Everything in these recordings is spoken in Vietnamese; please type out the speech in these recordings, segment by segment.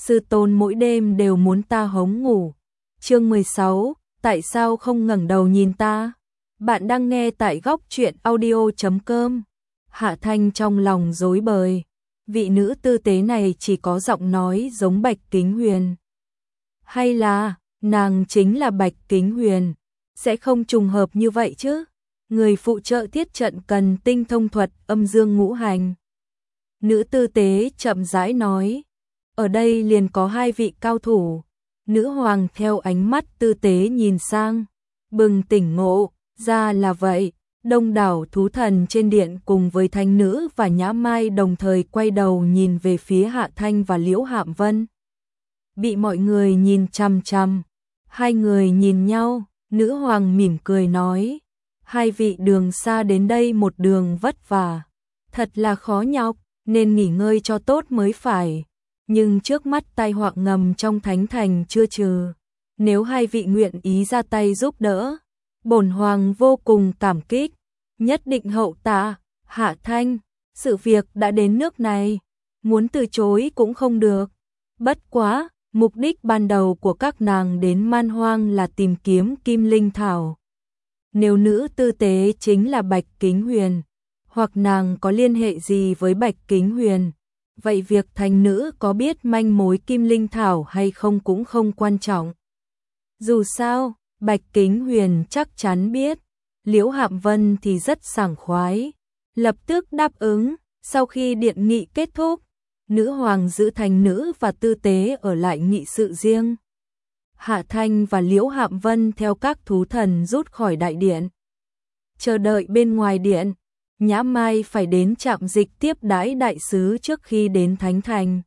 sư tôn mỗi đêm đều muốn ta hống ngủ. Chương 16, tại sao không ngẩng đầu nhìn ta? Bạn đang nghe tại góc truyện audio.com. Hạ Thanh trong lòng rối bời. Vị nữ tư tế này chỉ có giọng nói giống Bạch Kính Huyền. Hay là, nàng chính là Bạch Kính Huyền? Sẽ không trùng hợp như vậy chứ? Người phụ trợ thiết trận cần tinh thông thuật âm dương ngũ hành. Nữ tư tế chậm rãi nói. Ở đây liền có hai vị cao thủ. Nữ hoàng theo ánh mắt tư tế nhìn sang, bừng tỉnh ngộ, ra là vậy. Đông đảo thú thần trên điện cùng với thánh nữ và Nhã Mai đồng thời quay đầu nhìn về phía Hạ Thanh và Liễu Hạm Vân. Bị mọi người nhìn chằm chằm, hai người nhìn nhau, nữ hoàng mỉm cười nói, hai vị đường xa đến đây một đường vất vả, thật là khó nhọc, nên nghỉ ngơi cho tốt mới phải. Nhưng trước mắt tai họa ngầm trong thánh thành chưa trừ, nếu hai vị nguyện ý ra tay giúp đỡ, bổn hoàng vô cùng cảm kích, nhất định hậu tạ. Hạ Thanh, sự việc đã đến nước này, muốn từ chối cũng không được. Bất quá, mục đích ban đầu của các nàng đến Man Hoang là tìm kiếm Kim Linh Thảo. Nếu nữ tư tế chính là Bạch Kính Huyền, hoặc nàng có liên hệ gì với Bạch Kính Huyền, vậy việc thành nữ có biết manh mối Kim Linh Thảo hay không cũng không quan trọng. Dù sao, Bạch Kính Huyền chắc chắn biết. Liễu Hạm Vân thì rất sảng khoái, lập tức đáp ứng. Sau khi điện nghị kết thúc, nữ hoàng giữ thành nữ và tư tế ở lại nghị sự riêng. Hạ Thanh và Liễu Hạm Vân theo các thú thần rút khỏi đại điện. Chờ đợi bên ngoài điện, Nhã Mai phải đến trạm dịch tiếp đãi đại sứ trước khi đến Thánh Thành.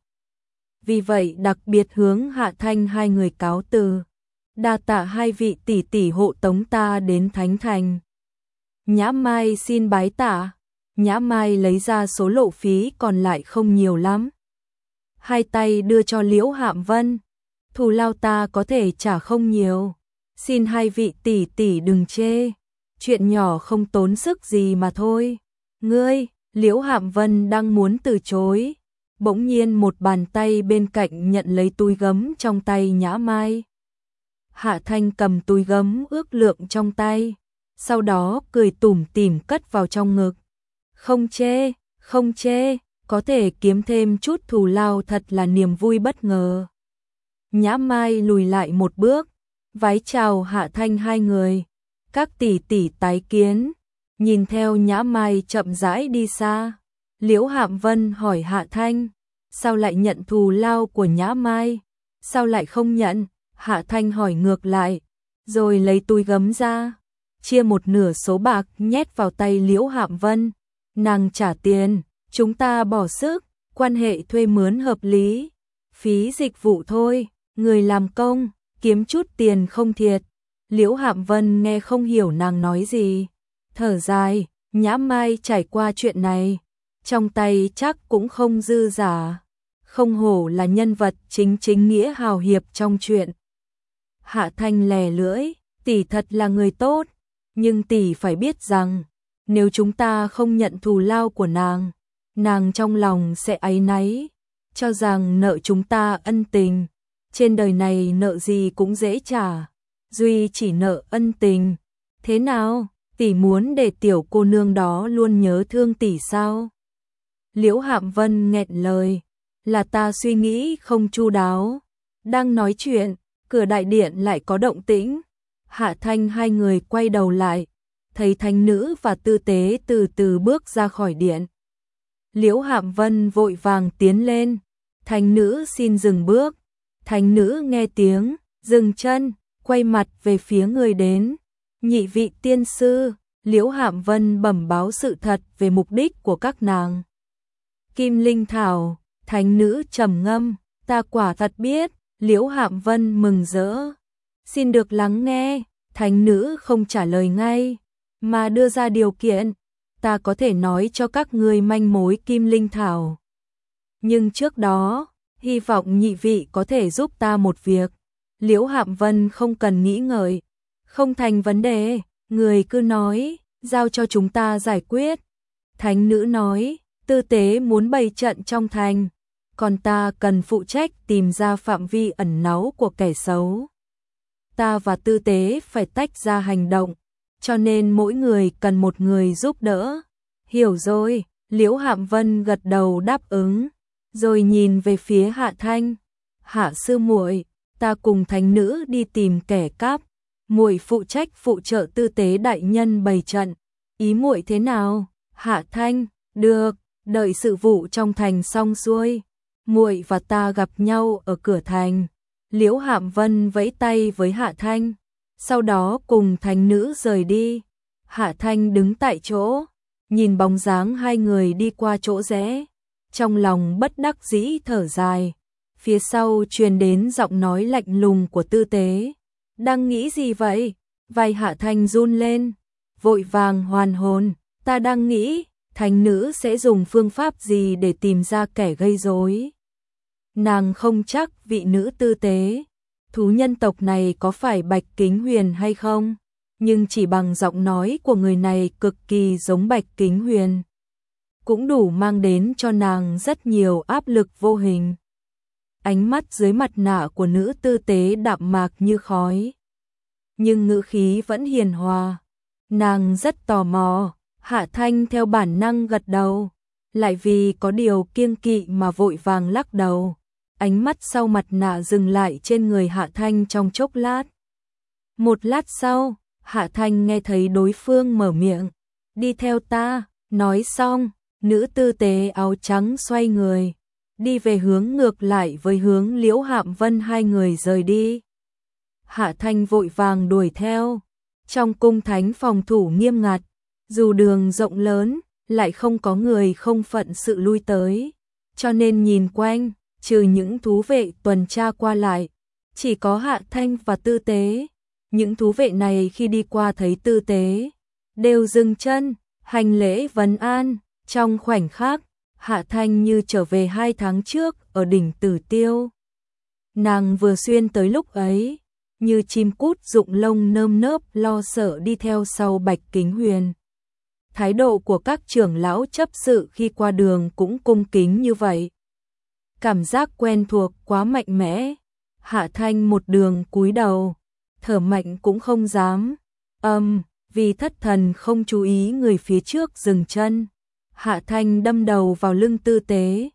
Vì vậy đặc biệt hướng Hạ Thanh hai người cáo từ. Đa tạ hai vị tỷ tỷ hộ tống ta đến Thánh Thành. Nhã Mai xin bái tạ. Nhã Mai lấy ra số lộ phí còn lại không nhiều lắm. Hai tay đưa cho Liễu Hạm Vân. Thù lao ta có thể trả không nhiều. Xin hai vị tỷ tỷ đừng chê. Chuyện nhỏ không tốn sức gì mà thôi. Ngươi, Liễu Hạm Vân đang muốn từ chối. Bỗng nhiên một bàn tay bên cạnh nhận lấy túi gấm trong tay Nhã Mai. Hạ Thanh cầm túi gấm ước lượng trong tay, sau đó cười tủm tỉm cất vào trong ngực. Không chê, không chê, có thể kiếm thêm chút thù lao thật là niềm vui bất ngờ. Nhã Mai lùi lại một bước, vái chào Hạ Thanh hai người. Các tỷ tỷ tái kiến. Nhìn theo Nhã Mai chậm rãi đi xa, Liễu Hạm Vân hỏi Hạ Thanh, sao lại nhận thù lao của Nhã Mai? Sao lại không nhận? Hạ Thanh hỏi ngược lại, rồi lấy túi gấm ra, chia một nửa số bạc nhét vào tay Liễu Hạm Vân. Nàng trả tiền, chúng ta bỏ sức, quan hệ thuê mướn hợp lý, phí dịch vụ thôi, người làm công, kiếm chút tiền không thiệt. Liễu Hạm Vân nghe không hiểu nàng nói gì, thở dài. Nhã Mai trải qua chuyện này, trong tay chắc cũng không dư giả, không hổ là nhân vật chính nghĩa hào hiệp trong chuyện. Hạ Thanh lè lưỡi, tỷ thật là người tốt, nhưng tỷ phải biết rằng, nếu chúng ta không nhận thù lao của nàng trong lòng sẽ áy náy, cho rằng nợ chúng ta ân tình, trên đời này nợ gì cũng dễ trả, duy chỉ nợ ân tình. Thế nào, tỷ muốn để tiểu cô nương đó luôn nhớ thương tỷ sao? Liễu Hạm Vân nghẹn lời, là ta suy nghĩ không chu đáo. Đang nói chuyện, cửa đại điện lại có động tĩnh. Hạ Thanh hai người quay đầu lại, thấy thánh nữ và tư tế từ từ bước ra khỏi điện. Liễu Hạm Vân vội vàng tiến lên, thánh nữ xin dừng bước. Thánh nữ nghe tiếng, dừng chân, quay mặt về phía người đến. Nhị vị tiên sư, Liễu Hạm Vân bẩm báo sự thật về mục đích của các nàng. Kim Linh Thảo, thánh nữ trầm ngâm, ta quả thật biết. Liễu Hạm Vân mừng rỡ, xin được lắng nghe. Thánh nữ không trả lời ngay, mà đưa ra điều kiện, ta có thể nói cho các ngươi manh mối Kim Linh Thảo. Nhưng trước đó, hy vọng nhị vị có thể giúp ta một việc. Liễu Hạm Vân không cần nghĩ ngợi, không thành vấn đề, người cứ nói, giao cho chúng ta giải quyết. Thánh nữ nói, tư tế muốn bày trận trong thành, còn ta cần phụ trách tìm ra phạm vi ẩn náu của kẻ xấu. Ta và Tư Tế phải tách ra hành động, cho nên mỗi người cần một người giúp đỡ. Hiểu rồi, Liễu Hàm Vân gật đầu đáp ứng, rồi nhìn về phía Hạ Thanh. Hạ sư muội, ta cùng thánh nữ đi tìm kẻ cắp, muội phụ trách phụ trợ Tư Tế đại nhân bày trận. Ý muội thế nào? Hạ Thanh, được, đợi sự vụ trong thành xong xuôi, muội và ta gặp nhau ở cửa thành. Liễu Hàm Vân vẫy tay với Hạ Thanh, sau đó cùng thánh nữ rời đi. Hạ Thanh đứng tại chỗ, nhìn bóng dáng hai người đi qua chỗ rẽ, trong lòng bất đắc dĩ thở dài. Phía sau truyền đến giọng nói lạnh lùng của Tư Tế. Đang nghĩ gì vậy? Vai Hạ Thanh run lên, vội vàng hoàn hồn. Ta đang nghĩ, thánh nữ sẽ dùng phương pháp gì để tìm ra kẻ gây rối. Nàng không chắc vị nữ Tư Tế, thú nhân tộc này có phải Bạch Kính Huyền hay không, nhưng chỉ bằng giọng nói của người này cực kỳ giống Bạch Kính Huyền, cũng đủ mang đến cho nàng rất nhiều áp lực vô hình. Ánh mắt dưới mặt nạ của nữ Tư Tế đạm mạc như khói, nhưng ngữ khí vẫn hiền hòa. Nàng rất tò mò. Hạ Thanh theo bản năng gật đầu, lại vì có điều kiêng kỵ mà vội vàng lắc đầu. Ánh mắt sau mặt nạ dừng lại trên người Hạ Thanh trong chốc lát. Một lát sau, Hạ Thanh nghe thấy đối phương mở miệng, đi theo ta. Nói xong, nữ Tư Tế áo trắng xoay người, đi về hướng ngược lại với hướng Liễu Hàm Vân hai người rời đi. Hạ Thanh vội vàng đuổi theo. Trong cung thánh phòng thủ nghiêm ngặt, dù đường rộng lớn, lại không có người không phận sự lui tới, cho nên nhìn quanh, trừ những thú vệ tuần tra qua lại, chỉ có Hạ Thanh và Tư Tế. Những thú vệ này khi đi qua thấy Tư Tế, đều dừng chân, hành lễ vấn an. Trong khoảnh khắc, Hạ Thanh như trở về 2 tháng trước ở đỉnh Tử Tiêu. Nàng vừa xuyên tới lúc ấy, như chim cút rụng lông nơm nớp lo sợ đi theo sau Bạch Kính Huyền. Thái độ của các trưởng lão chấp sự khi qua đường cũng cung kính như vậy. Cảm giác quen thuộc quá mạnh mẽ. Hạ Thanh một đường cúi đầu, thở mạnh cũng không dám. Vì thất thần không chú ý người phía trước dừng chân. Hạ Thanh đâm đầu vào lưng Tư Tế.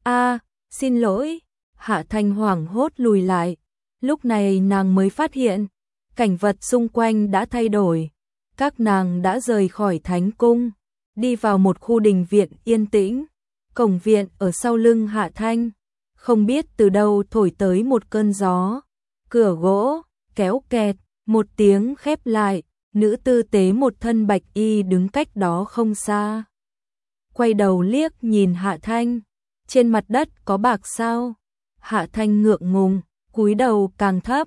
Xin lỗi. Hạ Thanh hoảng hốt lùi lại. Lúc này nàng mới phát hiện, cảnh vật xung quanh đã thay đổi. Các nàng đã rời khỏi thánh cung, đi vào một khu đình viện yên tĩnh. Cổng viện ở sau lưng Hạ Thanh, không biết từ đâu thổi tới một cơn gió. Cửa gỗ, kéo kẹt, một tiếng khép lại, nữ Tư Tế một thân bạch y đứng cách đó không xa. Quay đầu liếc nhìn Hạ Thanh, trên mặt đất có bạc sao? Hạ Thanh ngượng ngùng, cúi đầu càng thấp.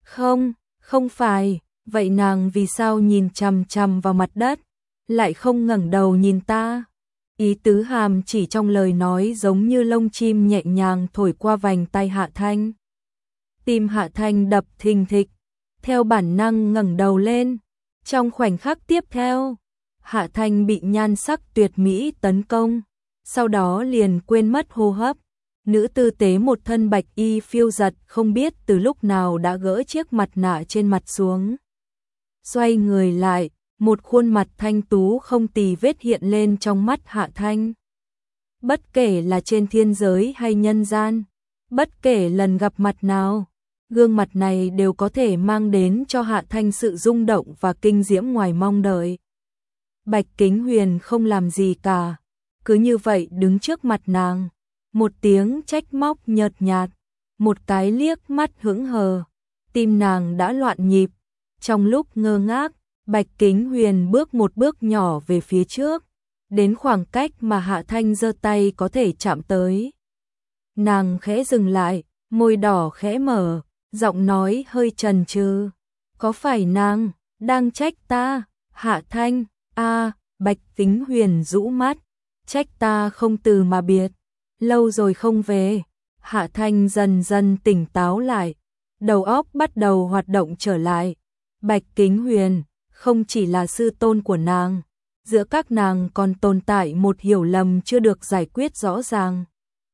Không phải. Vậy nàng vì sao nhìn chằm chằm vào mặt đất, lại không ngẩng đầu nhìn ta? Ý tứ hàm chỉ trong lời nói giống như lông chim nhẹ nhàng thổi qua vành tai Hạ Thanh. Tim Hạ Thanh đập thình thịch, theo bản năng ngẩng đầu lên. Trong khoảnh khắc tiếp theo, Hạ Thanh bị nhan sắc tuyệt mỹ tấn công, sau đó liền quên mất hô hấp. Nữ Tư Tế một thân bạch y phiêu giật không biết từ lúc nào đã gỡ chiếc mặt nạ trên mặt xuống. Xoay người lại, một khuôn mặt thanh tú không tì vết hiện lên trong mắt Hạ Thanh. Bất kể là trên thiên giới hay nhân gian, bất kể lần gặp mặt nào, gương mặt này đều có thể mang đến cho Hạ Thanh sự rung động và kinh diễm ngoài mong đợi. Bạch Kính Huyền không làm gì cả, cứ như vậy đứng trước mặt nàng. Một tiếng trách móc nhợt nhạt, một cái liếc mắt hững hờ, tim nàng đã loạn nhịp. Trong lúc ngơ ngác, Bạch Kính Huyền bước một bước nhỏ về phía trước, đến khoảng cách mà Hạ Thanh giơ tay có thể chạm tới. Nàng khẽ dừng lại, môi đỏ khẽ mở, giọng nói hơi chần chừ. Có phải nàng đang trách ta? Hạ Thanh, Bạch Kính Huyền rũ mắt, trách ta không từ mà biệt. Lâu rồi không về. Hạ Thanh dần dần tỉnh táo lại, đầu óc bắt đầu hoạt động trở lại. Bạch Kính Huyền không chỉ là sư tôn của nàng, giữa các nàng còn tồn tại một hiểu lầm chưa được giải quyết rõ ràng.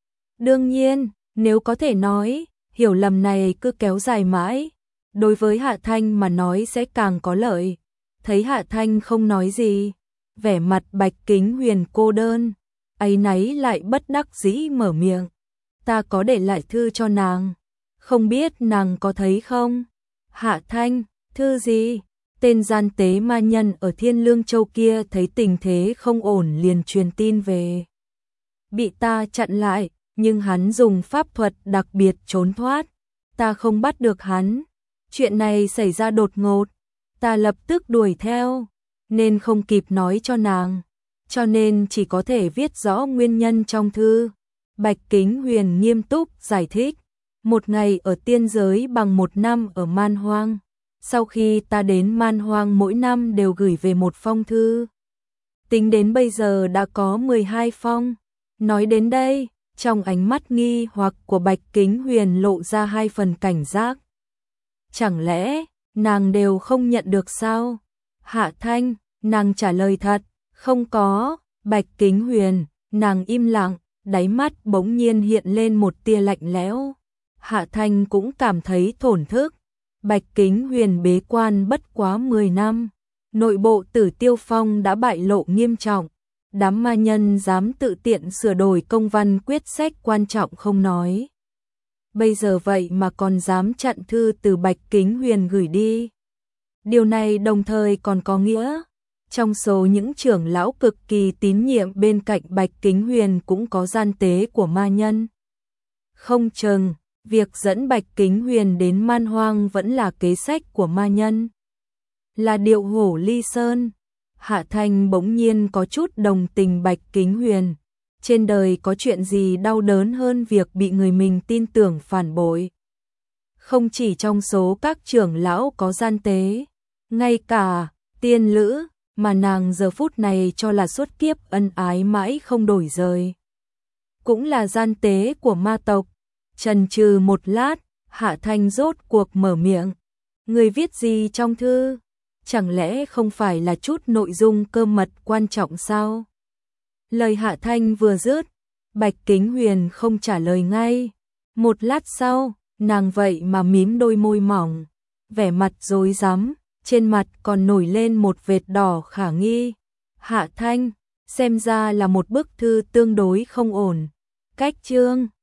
Đương nhiên, nếu có thể nói, hiểu lầm này cứ kéo dài mãi, đối với Hạ Thanh mà nói sẽ càng có lợi. Thấy Hạ Thanh không nói gì, vẻ mặt Bạch Kính Huyền cô đơn, áy náy lại bất đắc dĩ mở miệng. Ta có để lại thư cho nàng, không biết nàng có thấy không? Hạ Thanh, thư gì? Tên gian tế ma nhân ở Thiên Lương Châu kia thấy tình thế không ổn liền truyền tin về. Bị ta chặn lại, nhưng hắn dùng pháp thuật đặc biệt trốn thoát. Ta không bắt được hắn. Chuyện này xảy ra đột ngột. Ta lập tức đuổi theo, nên không kịp nói cho nàng. Cho nên chỉ có thể viết rõ nguyên nhân trong thư. Bạch Kính Huyền nghiêm túc giải thích. Một ngày ở tiên giới bằng một năm ở man hoang. Sau khi ta đến man hoang mỗi năm đều gửi về một phong thư. Tính đến bây giờ đã có 12 phong. Nói đến đây, trong ánh mắt nghi hoặc của Bạch Kính Huyền lộ ra 2 phần cảnh giác. Chẳng lẽ, nàng đều không nhận được sao? Hạ Thanh, nàng trả lời thật, không có. Bạch Kính Huyền, nàng im lặng, đáy mắt bỗng nhiên hiện lên một tia lạnh lẽo. Hạ Thanh cũng cảm thấy thổn thức. Bạch Kính Huyền bế quan bất quá 10 năm, nội bộ Tử Tiêu Phong đã bại lộ nghiêm trọng. Đám ma nhân dám tự tiện sửa đổi công văn quyết sách quan trọng không nói. Bây giờ vậy mà còn dám chặn thư từ Bạch Kính Huyền gửi đi. Điều này đồng thời còn có nghĩa, trong số những trưởng lão cực kỳ tín nhiệm bên cạnh Bạch Kính Huyền cũng có gian tế của ma nhân. Không chừng, việc dẫn Bạch Kính Huyền đến man hoang vẫn là kế sách của ma nhân. Là điệu hổ ly sơn. Hạ Thanh bỗng nhiên có chút đồng tình Bạch Kính Huyền. Trên đời có chuyện gì đau đớn hơn việc bị người mình tin tưởng phản bội. Không chỉ trong số các trưởng lão có gian tế, ngay cả tiên lữ mà nàng giờ phút này cho là suốt kiếp ân ái mãi không đổi rời, cũng là gian tế của ma tộc. Chần chừ một lát, Hạ Thanh rốt cuộc mở miệng. Người viết gì trong thư? Chẳng lẽ không phải là chút nội dung cơ mật quan trọng sao? Lời Hạ Thanh vừa dứt, Bạch Kính Huyền không trả lời ngay. Một lát sau, nàng vậy mà mím đôi môi mỏng, vẻ mặt rối rắm, trên mặt còn nổi lên một vệt đỏ khả nghi. Hạ Thanh, xem ra là một bức thư tương đối không ổn. Cách chương